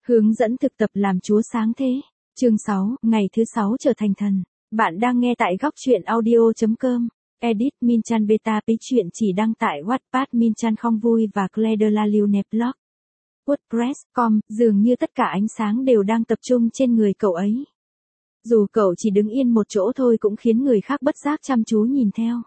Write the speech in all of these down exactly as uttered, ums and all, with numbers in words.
Hướng dẫn thực tập làm Chúa sáng thế. Chương sáu, ngày thứ sáu trở thành thần. Bạn đang nghe tại góc truyện audio chấm com. Edit Minchan Beta Pí chuyện chỉ đăng tại Wattpad Minchan không vui và Claire de la Lune blog. WordPress chấm com, dường như tất cả ánh sáng đều đang tập trung trên người cậu ấy. Dù cậu chỉ đứng yên một chỗ thôi cũng khiến người khác bất giác chăm chú nhìn theo.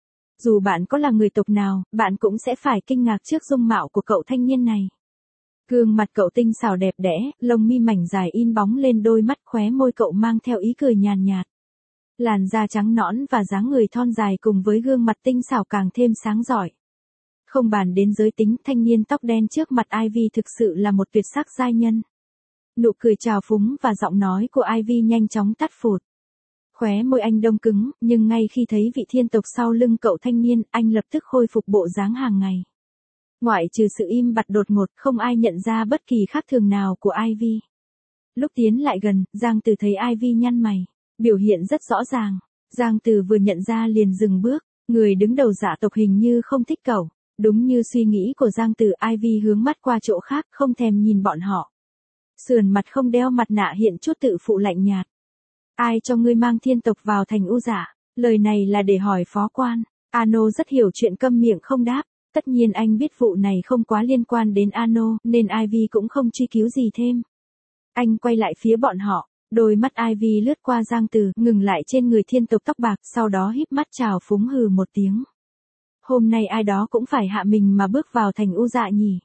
Dù bạn có là người tộc nào, bạn cũng sẽ phải kinh ngạc trước dung mạo của cậu thanh niên này. Gương mặt cậu tinh xảo đẹp đẽ, lông mi mảnh dài in bóng lên đôi mắt, khóe môi cậu mang theo ý cười nhàn nhạt. Làn da trắng nõn và dáng người thon dài cùng với gương mặt tinh xảo càng thêm sáng rọi. Không bàn đến giới tính, thanh niên tóc đen trước mặt Ivy thực sự là một tuyệt sắc giai nhân. Nụ cười trào phúng và giọng nói của Ivy nhanh chóng tắt phụt. Khóe môi anh đông cứng, nhưng ngay khi thấy vị thiên tộc sau lưng cậu thanh niên, anh lập tức khôi phục bộ dáng hàng ngày. Ngoại trừ sự im bặt đột ngột, không ai nhận ra bất kỳ khác thường nào của Ivy. Lúc tiến lại gần, Giang Từ thấy Ivy nhăn mày, biểu hiện rất rõ ràng. Giang Từ vừa nhận ra liền dừng bước, người đứng đầu dạ tộc hình như không thích cậu. Đúng như suy nghĩ của Giang Từ, Ivy hướng mắt qua chỗ khác, không thèm nhìn bọn họ. Sườn mặt không đeo mặt nạ hiện chút tự phụ lạnh nhạt. Ai cho ngươi mang thiên tộc vào thành U Dạ? Lời này là để hỏi phó quan. Ano rất hiểu chuyện, câm miệng không đáp. Tất nhiên anh biết vụ này không quá liên quan đến Ano, nên Ivy cũng không truy cứu gì thêm. Anh quay lại phía bọn họ, đôi mắt Ivy lướt qua Giang Từ, ngừng lại trên người thiên tộc tóc bạc, sau đó híp mắt trào phúng hừ một tiếng. Hôm nay ai đó cũng phải hạ mình mà bước vào thành U Dạ nhỉ?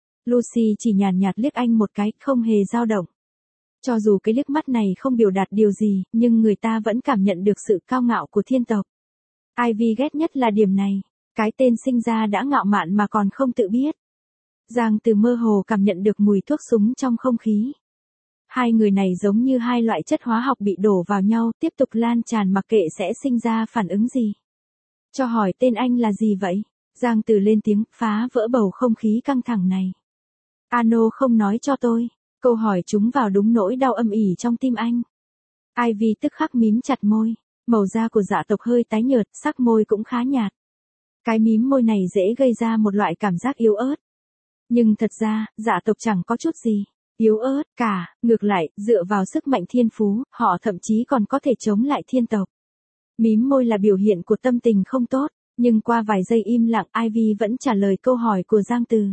Lucy chỉ nhàn nhạt liếc anh một cái, không hề dao động. Cho dù cái liếc mắt này không biểu đạt điều gì, nhưng người ta vẫn cảm nhận được sự cao ngạo của thiên tộc. Ivy ghét nhất là điểm này. Cái tên sinh ra đã ngạo mạn mà còn không tự biết. Giang Từ mơ hồ cảm nhận được mùi thuốc súng trong không khí. Hai người này giống như hai loại chất hóa học bị đổ vào nhau, tiếp tục lan tràn mặc kệ sẽ sinh ra phản ứng gì. Cho hỏi tên anh là gì vậy? Giang Từ lên tiếng, phá vỡ bầu không khí căng thẳng này. Ano không nói cho tôi. Câu hỏi trúng vào đúng nỗi đau âm ỉ trong tim anh. Ivy tức khắc mím chặt môi. Màu da của dạ tộc hơi tái nhợt, sắc môi cũng khá nhạt. Cái mím môi này dễ gây ra một loại cảm giác yếu ớt. Nhưng thật ra, dạ tộc chẳng có chút gì yếu ớt cả, ngược lại, dựa vào sức mạnh thiên phú, họ thậm chí còn có thể chống lại thiên tộc. Mím môi là biểu hiện của tâm tình không tốt, nhưng qua vài giây im lặng, Ivy vẫn trả lời câu hỏi của Giang Từ.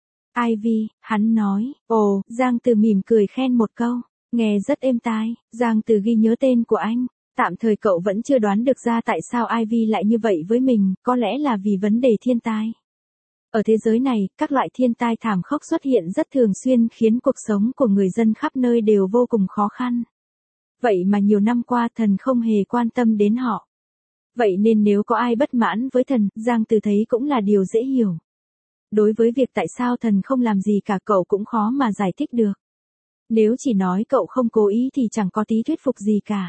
Ivy, hắn nói, ồ, Giang Từ mỉm cười khen một câu, nghe rất êm tai. Giang Từ ghi nhớ tên của anh. Tạm thời cậu vẫn chưa đoán được ra tại sao Ivy lại như vậy với mình, có lẽ là vì vấn đề thiên tai. Ở thế giới này, các loại thiên tai thảm khốc xuất hiện rất thường xuyên khiến cuộc sống của người dân khắp nơi đều vô cùng khó khăn. Vậy mà nhiều năm qua thần không hề quan tâm đến họ. Vậy nên nếu có ai bất mãn với thần, Giang Từ thấy cũng là điều dễ hiểu. Đối với việc tại sao thần không làm gì cả cậu cũng khó mà giải thích được. Nếu chỉ nói cậu không cố ý thì chẳng có tí thuyết phục gì cả.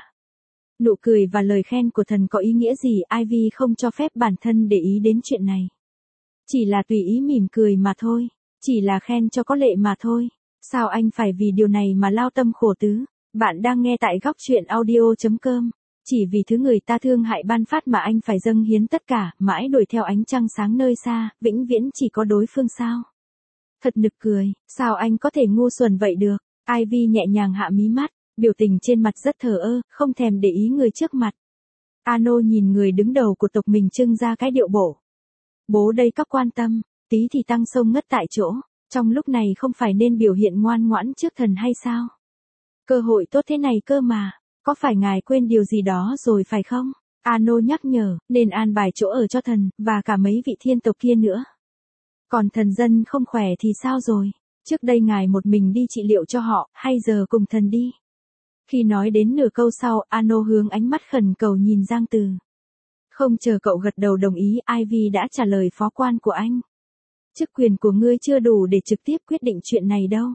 Nụ cười và lời khen của thần có ý nghĩa gì, Ivy không cho phép bản thân để ý đến chuyện này. Chỉ là tùy ý mỉm cười mà thôi, chỉ là khen cho có lệ mà thôi. Sao anh phải vì điều này mà lao tâm khổ tứ? Bạn đang nghe tại góc truyện audio chấm com. Chỉ vì thứ người ta thương hại ban phát mà anh phải dâng hiến tất cả, mãi đuổi theo ánh trăng sáng nơi xa, vĩnh viễn chỉ có đối phương sao? Thật nực cười, sao anh có thể ngu xuẩn vậy được? Ivy nhẹ nhàng hạ mí mắt. Biểu tình trên mặt rất thờ ơ, không thèm để ý người trước mặt. Ano nhìn người đứng đầu của tộc mình trưng ra cái điệu bộ. Bố đây các quan tâm, tí thì tăng sông ngất tại chỗ, trong lúc này không phải nên biểu hiện ngoan ngoãn trước thần hay sao? Cơ hội tốt thế này cơ mà, có phải ngài quên điều gì đó rồi phải không? Ano nhắc nhở, nên an bài chỗ ở cho thần, và cả mấy vị thiên tộc kia nữa. Còn thần dân không khỏe thì sao rồi? Trước đây ngài một mình đi trị liệu cho họ, hay giờ cùng thần đi? Khi nói đến nửa câu sau, Ano hướng ánh mắt khẩn cầu nhìn Giang Từ. Không chờ cậu gật đầu đồng ý, Ivy đã trả lời phó quan của anh. Chức quyền của ngươi chưa đủ để trực tiếp quyết định chuyện này đâu.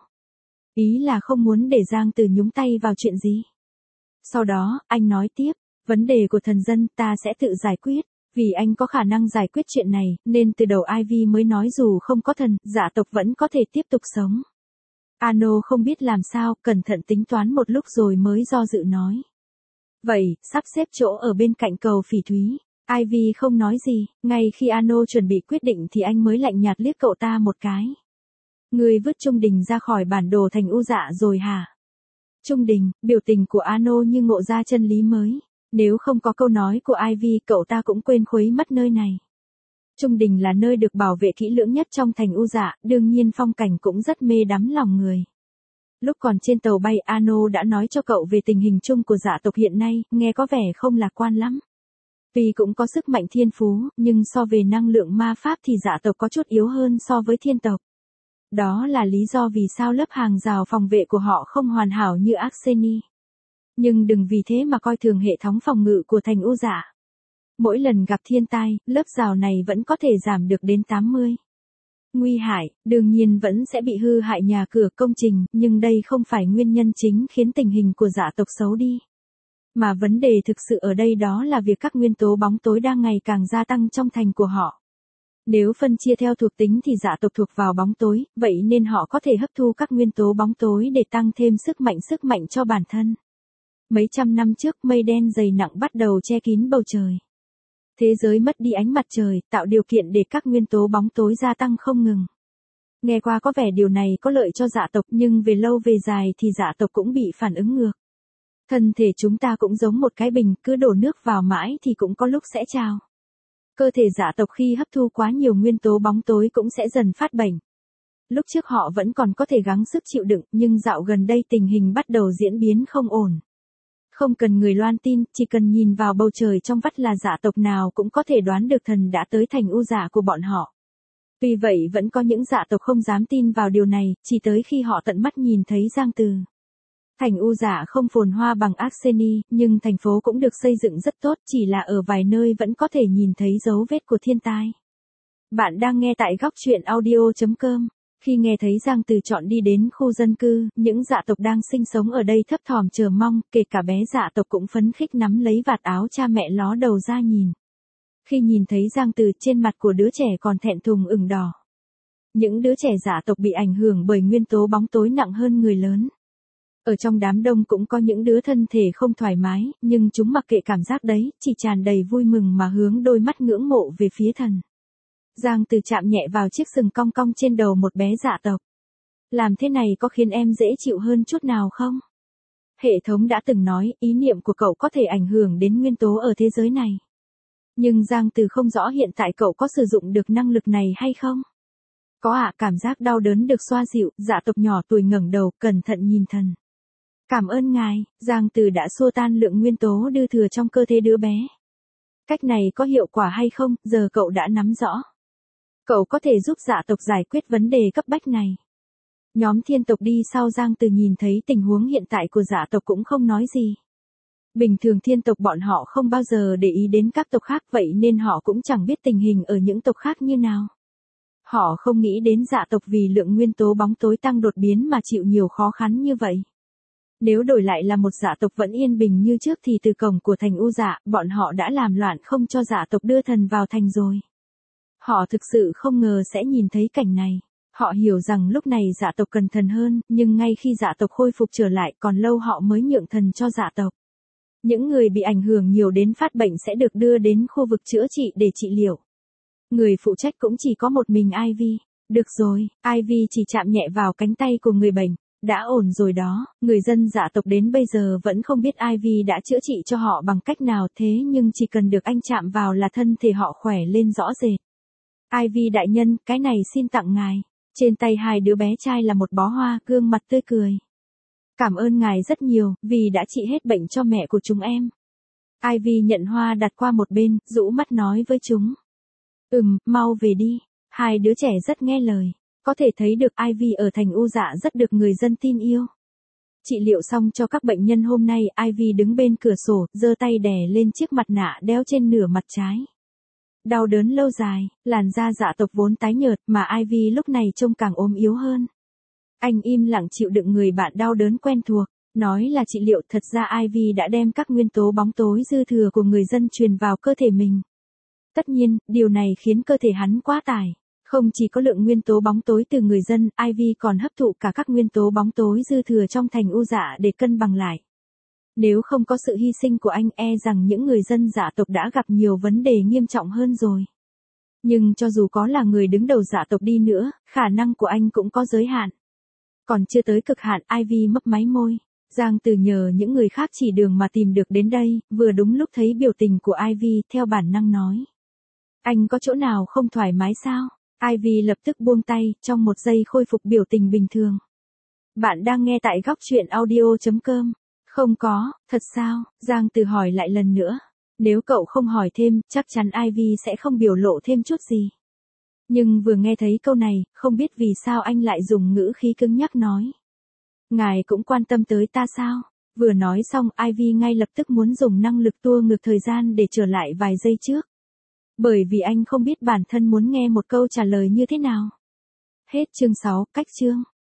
Ý là không muốn để Giang Từ nhúng tay vào chuyện gì. Sau đó, anh nói tiếp, vấn đề của thần dân ta sẽ tự giải quyết, vì anh có khả năng giải quyết chuyện này, nên từ đầu Ivy mới nói dù không có thần, dạ tộc vẫn có thể tiếp tục sống. Ano không biết làm sao, cẩn thận tính toán một lúc rồi mới do dự nói. Vậy, sắp xếp chỗ ở bên cạnh cầu Phỉ Thúy. Ivy không nói gì, ngay khi Ano chuẩn bị quyết định thì anh mới lạnh nhạt liếc cậu ta một cái. Ngươi vứt Trung Đình ra khỏi bản đồ thành U Dạ rồi hả? Trung Đình, biểu tình của Ano như ngộ ra chân lý mới. Nếu không có câu nói của Ivy cậu ta cũng quên khuấy mất nơi này. Trung Đình là nơi được bảo vệ kỹ lưỡng nhất trong thành U Dạ, đương nhiên phong cảnh cũng rất mê đắm lòng người. Lúc còn trên tàu bay Ano đã nói cho cậu về tình hình chung của dạ tộc hiện nay, nghe có vẻ không lạc quan lắm. Vì cũng có sức mạnh thiên phú, nhưng so về năng lượng ma pháp thì dạ tộc có chút yếu hơn so với thiên tộc. Đó là lý do vì sao lớp hàng rào phòng vệ của họ không hoàn hảo như Arseni. Nhưng đừng vì thế mà coi thường hệ thống phòng ngự của thành U Dạ. Mỗi lần gặp thiên tai, lớp rào này vẫn có thể giảm được đến tám mươi. Nguy hại, đương nhiên vẫn sẽ bị hư hại nhà cửa công trình, nhưng đây không phải nguyên nhân chính khiến tình hình của dạ tộc xấu đi. Mà vấn đề thực sự ở đây đó là việc các nguyên tố bóng tối đang ngày càng gia tăng trong thành của họ. Nếu phân chia theo thuộc tính thì dạ tộc thuộc vào bóng tối, vậy nên họ có thể hấp thu các nguyên tố bóng tối để tăng thêm sức mạnh sức mạnh cho bản thân. Mấy trăm năm trước mây đen dày nặng bắt đầu che kín bầu trời. Thế giới mất đi ánh mặt trời, tạo điều kiện để các nguyên tố bóng tối gia tăng không ngừng. Nghe qua có vẻ điều này có lợi cho dạ tộc nhưng về lâu về dài thì dạ tộc cũng bị phản ứng ngược. Thân thể chúng ta cũng giống một cái bình, cứ đổ nước vào mãi thì cũng có lúc sẽ trào. Cơ thể dạ tộc khi hấp thu quá nhiều nguyên tố bóng tối cũng sẽ dần phát bệnh. Lúc trước họ vẫn còn có thể gắng sức chịu đựng, nhưng dạo gần đây tình hình bắt đầu diễn biến không ổn. Không cần người loan tin, chỉ cần nhìn vào bầu trời trong vắt là dạ tộc nào cũng có thể đoán được thần đã tới thành U Dạ của bọn họ. Vì vậy vẫn có những dạ tộc không dám tin vào điều này, chỉ tới khi họ tận mắt nhìn thấy Giang Từ. Thành U Dạ không phồn hoa bằng Arseni, nhưng thành phố cũng được xây dựng rất tốt, chỉ là ở vài nơi vẫn có thể nhìn thấy dấu vết của thiên tai. Bạn đang nghe tại góc truyện audio chấm com. Khi nghe thấy Giang Từ chọn đi đến khu dân cư, những dạ tộc đang sinh sống ở đây thấp thỏm chờ mong, kể cả bé dạ tộc cũng phấn khích nắm lấy vạt áo cha mẹ ló đầu ra nhìn. Khi nhìn thấy Giang Từ, trên mặt của đứa trẻ còn thẹn thùng ửng đỏ. Những đứa trẻ dạ tộc bị ảnh hưởng bởi nguyên tố bóng tối nặng hơn người lớn. Ở trong đám đông cũng có những đứa thân thể không thoải mái, nhưng chúng mặc kệ cảm giác đấy, chỉ tràn đầy vui mừng mà hướng đôi mắt ngưỡng mộ về phía thần. Giang Từ chạm nhẹ vào chiếc sừng cong cong trên đầu một bé dạ tộc. Làm thế này có khiến em dễ chịu hơn chút nào không? Hệ thống đã từng nói, ý niệm của cậu có thể ảnh hưởng đến nguyên tố ở thế giới này. Nhưng Giang Từ không rõ hiện tại cậu có sử dụng được năng lực này hay không? Có ạ, à, cảm giác đau đớn được xoa dịu, dạ tộc nhỏ tuổi ngẩng đầu, cẩn thận nhìn thần. Cảm ơn ngài, Giang Từ đã xua tan lượng nguyên tố dư thừa trong cơ thể đứa bé. Cách này có hiệu quả hay không, giờ cậu đã nắm rõ. Cậu có thể giúp dạ tộc giải quyết vấn đề cấp bách này. Nhóm thiên tộc đi sau Giang Từ nhìn thấy tình huống hiện tại của dạ tộc cũng không nói gì. Bình thường thiên tộc bọn họ không bao giờ để ý đến các tộc khác, vậy nên họ cũng chẳng biết tình hình ở những tộc khác như nào. Họ không nghĩ đến dạ tộc vì lượng nguyên tố bóng tối tăng đột biến mà chịu nhiều khó khăn như vậy. Nếu đổi lại là một dạ tộc vẫn yên bình như trước thì từ cổng của thành U Dạ, bọn họ đã làm loạn không cho dạ tộc đưa thần vào thành rồi. Họ thực sự không ngờ sẽ nhìn thấy cảnh này. Họ hiểu rằng lúc này dạ tộc cần thần hơn, nhưng ngay khi dạ tộc khôi phục trở lại còn lâu họ mới nhượng thần cho dạ tộc. Những người bị ảnh hưởng nhiều đến phát bệnh sẽ được đưa đến khu vực chữa trị để trị liệu. Người phụ trách cũng chỉ có một mình Ivy. Được rồi, Ivy chỉ chạm nhẹ vào cánh tay của người bệnh. Đã ổn rồi đó, người dân dạ tộc đến bây giờ vẫn không biết Ivy đã chữa trị cho họ bằng cách nào, thế nhưng chỉ cần được anh chạm vào là thân thể họ khỏe lên rõ rệt. Ivy đại nhân, cái này xin tặng ngài. Trên tay hai đứa bé trai là một bó hoa, gương mặt tươi cười. Cảm ơn ngài rất nhiều, vì đã trị hết bệnh cho mẹ của chúng em. Ivy nhận hoa đặt qua một bên, rũ mắt nói với chúng. Ừm, mau về đi. Hai đứa trẻ rất nghe lời. Có thể thấy được Ivy ở thành U Dạ rất được người dân tin yêu. Trị liệu xong cho các bệnh nhân hôm nay, Ivy đứng bên cửa sổ, giơ tay đè lên chiếc mặt nạ đeo trên nửa mặt trái. Đau đớn lâu dài, làn da dạ tộc vốn tái nhợt mà Ivy lúc này trông càng ốm yếu hơn. Anh im lặng chịu đựng người bạn đau đớn quen thuộc, nói là trị liệu, thật ra Ivy đã đem các nguyên tố bóng tối dư thừa của người dân truyền vào cơ thể mình. Tất nhiên, điều này khiến cơ thể hắn quá tải. Không chỉ có lượng nguyên tố bóng tối từ người dân, Ivy còn hấp thụ cả các nguyên tố bóng tối dư thừa trong thành U Dạ để cân bằng lại. Nếu không có sự hy sinh của anh, e rằng những người dân dạ tộc đã gặp nhiều vấn đề nghiêm trọng hơn rồi. Nhưng cho dù có là người đứng đầu dạ tộc đi nữa, khả năng của anh cũng có giới hạn. Còn chưa tới cực hạn, Ivy mấp máy môi. Giang Từ nhờ những người khác chỉ đường mà tìm được đến đây, vừa đúng lúc thấy biểu tình của Ivy, theo bản năng nói. Anh có chỗ nào không thoải mái sao? Ivy lập tức buông tay, trong một giây khôi phục biểu tình bình thường. Bạn đang nghe tại góc chuyện audio chấm com. Không có, thật sao? Giang Từ hỏi lại lần nữa. Nếu cậu không hỏi thêm, chắc chắn Ivy sẽ không biểu lộ thêm chút gì. Nhưng vừa nghe thấy câu này, không biết vì sao anh lại dùng ngữ khí cứng nhắc nói. Ngài cũng quan tâm tới ta sao? Vừa nói xong, Ivy ngay lập tức muốn dùng năng lực tua ngược thời gian để trở lại vài giây trước. Bởi vì anh không biết bản thân muốn nghe một câu trả lời như thế nào. Hết chương sáu, cách chương.